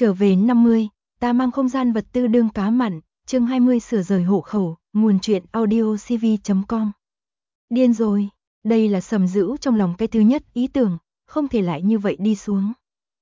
Trở về 50, ta mang không gian vật tư đương cá mặn, chương 20 sửa rời hộ khẩu, nguồn truyện audiocv.com. Điên rồi, đây là Sầm Dữu trong lòng cái thứ nhất ý tưởng, không thể lại như vậy đi xuống.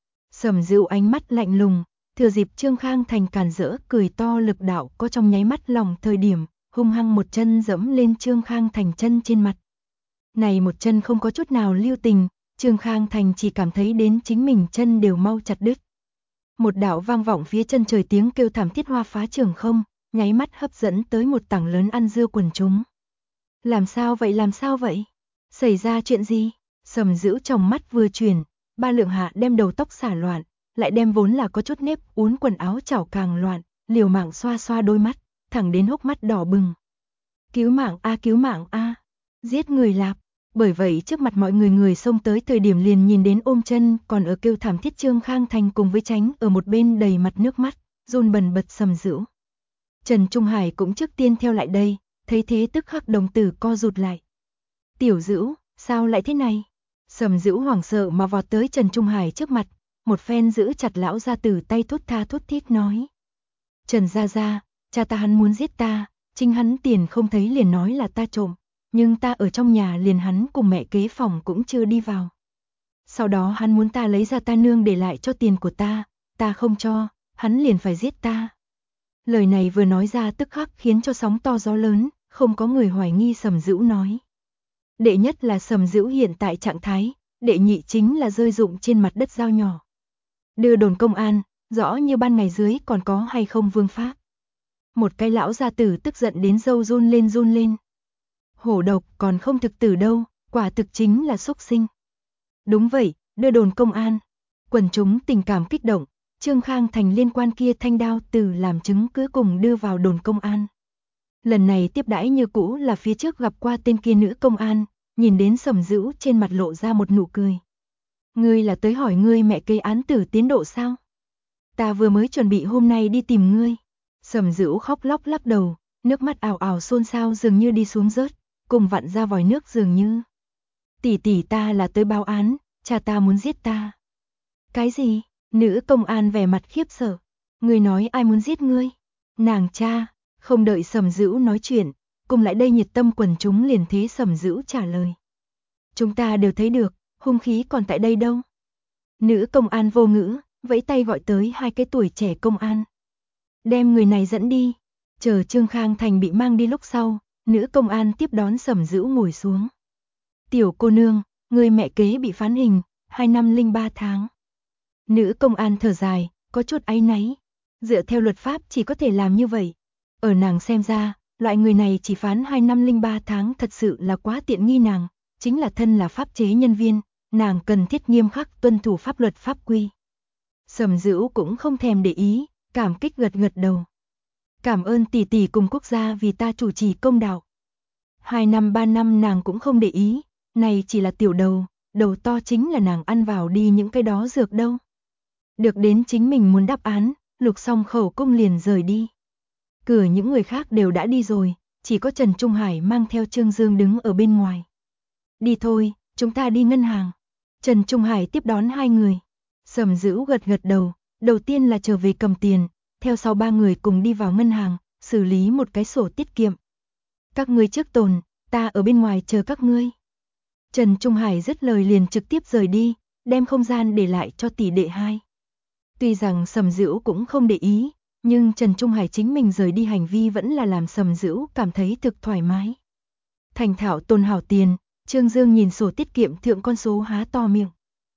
Sầm Dữu ánh mắt lạnh lùng, thừa dịp Trương Khang Thành càn rỡ cười to lực đạo có trong nháy mắt lòng thời điểm, hung hăng một chân dẫm lên Trương Khang Thành chân trên mặt. Này một chân không có chút nào lưu tình, Trương Khang Thành chỉ cảm thấy đến chính mình chân đều mau chặt đứt. Một đạo vang vọng phía chân trời tiếng kêu thảm thiết hoa phá trường không, nháy mắt hấp dẫn tới một tảng lớn ăn dưa quần chúng. Làm sao vậy? Xảy ra chuyện gì? Sầm Dữu trong mắt vừa chuyển, ba lượng hạ đem đầu tóc xả loạn, lại đem vốn là có chút nếp uốn quần áo chảo càng loạn, liều mạng xoa xoa đôi mắt, thẳng đến hốc mắt đỏ bừng. Cứu mạng a, giết người lạp. Bởi vậy trước mặt mọi người xông tới thời điểm liền nhìn đến ôm chân còn ở kêu thảm thiết Trương Khang Thành cùng với Tránh ở một bên đầy mặt nước mắt, run bần bật Sầm Dữu. Trần Trung Hải cũng trước tiên theo lại đây, thấy thế tức khắc đồng tử co rụt lại. Tiểu Dữu, sao lại thế này? Sầm Dữu hoảng sợ mà vọt tới Trần Trung Hải trước mặt, một phen giữ chặt lão gia tử tay thốt tha thốt thít nói. Trần gia gia, cha ta hắn muốn giết ta, chính hắn tiền không thấy liền nói là ta trộm. Nhưng ta ở trong nhà liền hắn cùng mẹ kế phòng cũng chưa đi vào. Sau đó hắn muốn ta lấy ra ta nương để lại cho tiền của ta không cho, hắn liền phải giết ta. Lời này vừa nói ra tức khắc khiến cho sóng to gió lớn, không có người hoài nghi Sầm Dữu nói. Đệ nhất là Sầm Dữu hiện tại trạng thái, đệ nhị chính là rơi rụng trên mặt đất dao nhỏ. Đưa đồn công an, rõ như ban ngày dưới còn có hay không vương pháp. Một cái lão gia tử tức giận đến râu run lên. Hổ độc còn không thực tử đâu, quả thực chính là xúc sinh. Đúng vậy, đưa đồn công an. Quần chúng tình cảm kích động, Trương Khang Thành liên quan kia thanh đao từ làm chứng cứ cùng đưa vào đồn công an. Lần này tiếp đãi như cũ là phía trước gặp qua tên kia nữ công an, nhìn đến Sầm Dữu trên mặt lộ ra một nụ cười. Ngươi là tới hỏi ngươi mẹ kế án tử tiến độ sao? Ta vừa mới chuẩn bị hôm nay đi tìm ngươi. Sầm Dữu khóc lóc lắc đầu, nước mắt ào ào xôn xao dường như đi xuống rớt, cùng vặn ra vòi nước dường như. Tỷ ta là tới báo án, cha ta muốn giết ta. Cái gì? Nữ công an vẻ mặt khiếp sợ. Ngươi nói ai muốn giết ngươi? Nàng cha. Không đợi Sầm Dữu nói chuyện, cùng lại đây nhiệt tâm quần chúng liền thế Sầm Dữu trả lời. Chúng ta đều thấy được, hung khí còn tại đây đâu. Nữ công an vô ngữ, vẫy tay gọi tới hai cái tuổi trẻ công an. Đem người này dẫn đi. Chờ Trương Khang Thành bị mang đi lúc sau, nữ công an tiếp đón Sầm Dữu ngồi xuống. Tiểu cô nương, người mẹ kế bị phán hình, 2 năm 03 tháng. Nữ công an thở dài, có chút áy náy. Dựa theo luật pháp chỉ có thể làm như vậy. Ở nàng xem ra, loại người này chỉ phán 2 năm 03 tháng thật sự là quá tiện nghi nàng. Chính là thân là pháp chế nhân viên, nàng cần thiết nghiêm khắc tuân thủ pháp luật pháp quy. Sầm Dữu cũng không thèm để ý, cảm kích gật đầu. Cảm ơn tỷ cùng quốc gia vì ta chủ trì công đạo. 2 năm 3 năm nàng cũng không để ý, này chỉ là tiểu đầu to chính là nàng ăn vào đi những cái đó dược đâu. Được đến chính mình muốn đáp án, lục xong khẩu cung liền rời đi. Cửa những người khác đều đã đi rồi, chỉ có Trần Trung Hải mang theo Trương Dương đứng ở bên ngoài. Đi thôi, chúng ta đi ngân hàng. Trần Trung Hải tiếp đón hai người. Sầm Dữu gật đầu, đầu tiên là trở về cầm tiền, theo sau ba người cùng đi vào ngân hàng, xử lý một cái sổ tiết kiệm. Các ngươi trước tồn, ta ở bên ngoài chờ các ngươi. Trần Trung Hải dứt lời liền trực tiếp rời đi, đem không gian để lại cho tỷ đệ hai. Tuy rằng Sầm Dữu cũng không để ý, nhưng Trần Trung Hải chính mình rời đi hành vi vẫn là làm Sầm Dữu cảm thấy thực thoải mái. Thành thạo tồn hảo tiền, Trương Dương nhìn sổ tiết kiệm thượng con số há to miệng.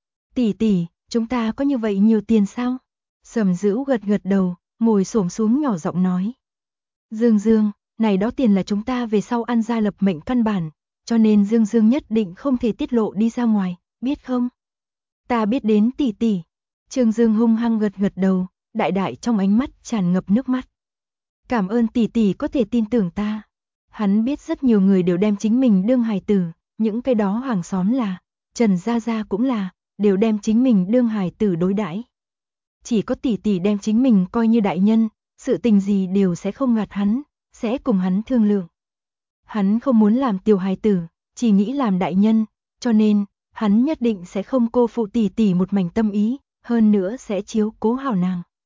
Tỷ, chúng ta có như vậy nhiều tiền sao? Sầm Dữu gật đầu, ngồi xổm xuống nhỏ giọng nói. Dương, này đó tiền là chúng ta về sau ăn ra lập mệnh căn bản, cho nên Dương nhất định không thể tiết lộ đi ra ngoài, biết không? Ta biết đến tỷ. Trương Dương hung hăng gật đầu, đại trong ánh mắt tràn ngập nước mắt. Cảm ơn tỷ có thể tin tưởng ta. Hắn biết rất nhiều người đều đem chính mình đương hài tử, những cái đó hàng xóm là, Trần gia cũng là, đều đem chính mình đương hài tử đối đãi. Chỉ có tỷ đem chính mình coi như đại nhân, sự tình gì đều sẽ không gạt hắn, sẽ cùng hắn thương lượng. Hắn không muốn làm tiểu hài tử, chỉ nghĩ làm đại nhân, cho nên, hắn nhất định sẽ không cô phụ tỷ một mảnh tâm ý, hơn nữa sẽ chiếu cố hảo nàng.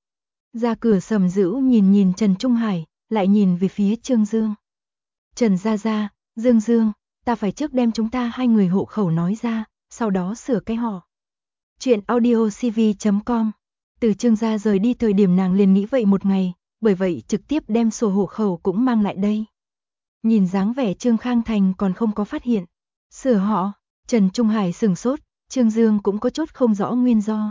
Ra cửa Sầm Dữu nhìn nhìn Trần Trung Hải, lại nhìn về phía Trương Dương. Trần gia gia, Dương Dương, ta phải trước đem chúng ta hai người hộ khẩu nói ra, sau đó sửa cái họ. Chuyện audiocv.com. Từ Trương gia rời đi thời điểm nàng liền nghĩ vậy một ngày, bởi vậy trực tiếp đem sổ hộ khẩu cũng mang lại đây. Nhìn dáng vẻ Trương Khang Thành còn không có phát hiện. Sửa họ, Trần Trung Hải sừng sốt, Trương Dương cũng có chút không rõ nguyên do.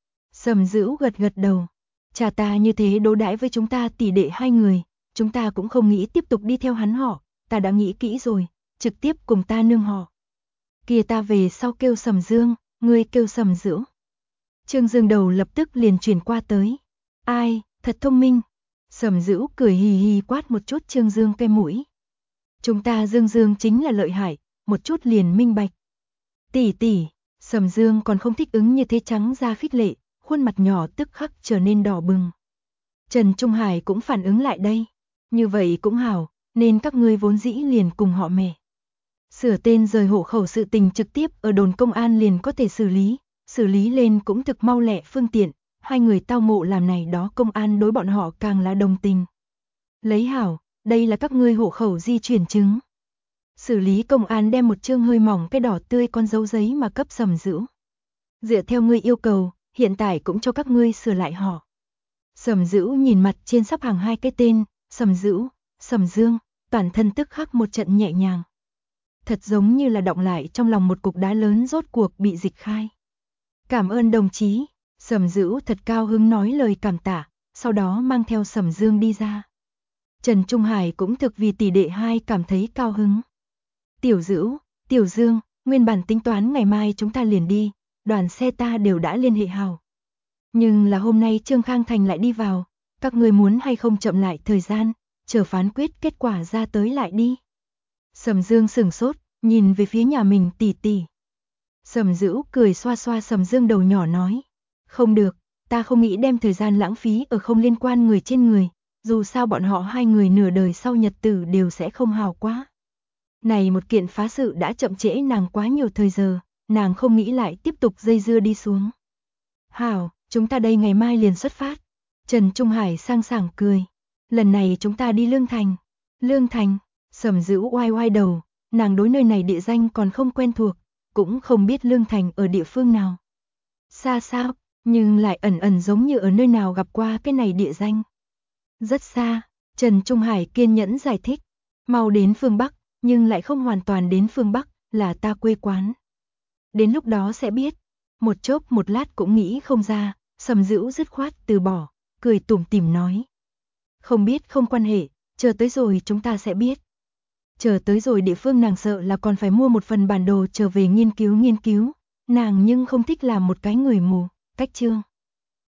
Sầm Dữu gật gật đầu. Cha ta như thế đối đãi với chúng ta tỷ đệ hai người, chúng ta cũng không nghĩ tiếp tục đi theo hắn họ, ta đã nghĩ kỹ rồi, trực tiếp cùng ta nương họ. Kia ta về sau kêu Sầm Dương, ngươi kêu Sầm Dữu. Trương Dương đầu lập tức liền chuyển qua tới. Ai, thật thông minh. Sầm Dữu cười hì hì quát một chút Trương Dương cái mũi. Chúng ta Dương Dương chính là lợi hại, một chút liền minh bạch. Tỷ tỷ, Sầm Dương còn không thích ứng như thế trắng ra khích lệ, khuôn mặt nhỏ tức khắc trở nên đỏ bừng. Trần Trung Hải cũng phản ứng lại đây. Như vậy cũng hảo, nên các ngươi vốn dĩ liền cùng họ mẹ. Sửa tên rời hộ khẩu sự tình trực tiếp ở đồn công an liền có thể xử lý lên cũng thực mau lẹ phương tiện, hai người tao ngộ làm này đó công an đối bọn họ càng là đồng tình. Lấy hảo, đây là các ngươi hộ khẩu di chuyển chứng. Xử lý công an đem một chương hơi mỏng cái đỏ tươi con dấu giấy mà cấp Sầm Dữu. Dựa theo ngươi yêu cầu, hiện tại cũng cho các ngươi sửa lại họ. Sầm Dữu nhìn mặt trên sắp hàng hai cái tên, Sầm Dữu, Sầm Dương, toàn thân tức khắc một trận nhẹ nhàng. Thật giống như là đọng lại trong lòng một cục đá lớn rốt cuộc bị dịch khai. Cảm ơn đồng chí, Sầm Dữu thật cao hứng nói lời cảm tạ, sau đó mang theo Sầm Dương đi ra. Trần Trung Hải cũng thực vì tỷ đệ hai cảm thấy cao hứng. Tiểu Dữu, Tiểu Dương, nguyên bản tính toán ngày mai chúng ta liền đi, đoàn xe ta đều đã liên hệ hào. Nhưng là hôm nay Trương Khang Thành lại đi vào, các người muốn hay không chậm lại thời gian, chờ phán quyết kết quả ra tới lại đi. Sầm Dương sửng sốt, nhìn về phía nhà mình tỷ tỷ. Sầm Dữu cười xoa xoa Sầm Dương đầu nhỏ nói, không được, ta không nghĩ đem thời gian lãng phí ở không liên quan người trên người, dù sao bọn họ hai người nửa đời sau nhật tử đều sẽ không hào quá. Này một kiện phá sự đã chậm trễ nàng quá nhiều thời giờ, nàng không nghĩ lại tiếp tục dây dưa đi xuống. Hảo, chúng ta đây ngày mai liền xuất phát. Trần Trung Hải sang sảng cười. Lần này chúng ta đi Lương Thành. Lương Thành, Sầm Dữu oai oai đầu, nàng đối nơi này địa danh còn không quen thuộc, cũng không biết Lương Thành ở địa phương nào. Xa sao, nhưng lại ẩn ẩn giống như ở nơi nào gặp qua cái này địa danh. Rất xa, Trần Trung Hải kiên nhẫn giải thích. Mau đến phương Bắc, nhưng lại không hoàn toàn đến phương Bắc, là ta quê quán. Đến lúc đó sẽ biết. Một chốc một lát cũng nghĩ không ra, Sầm Dữu dứt khoát từ bỏ, cười tủm tỉm nói. Không biết không quan hệ, chờ tới rồi chúng ta sẽ biết. Chờ tới rồi địa phương nàng sợ là còn phải mua một phần bản đồ trở về nghiên cứu, nàng nhưng không thích làm một cái người mù, cách chương.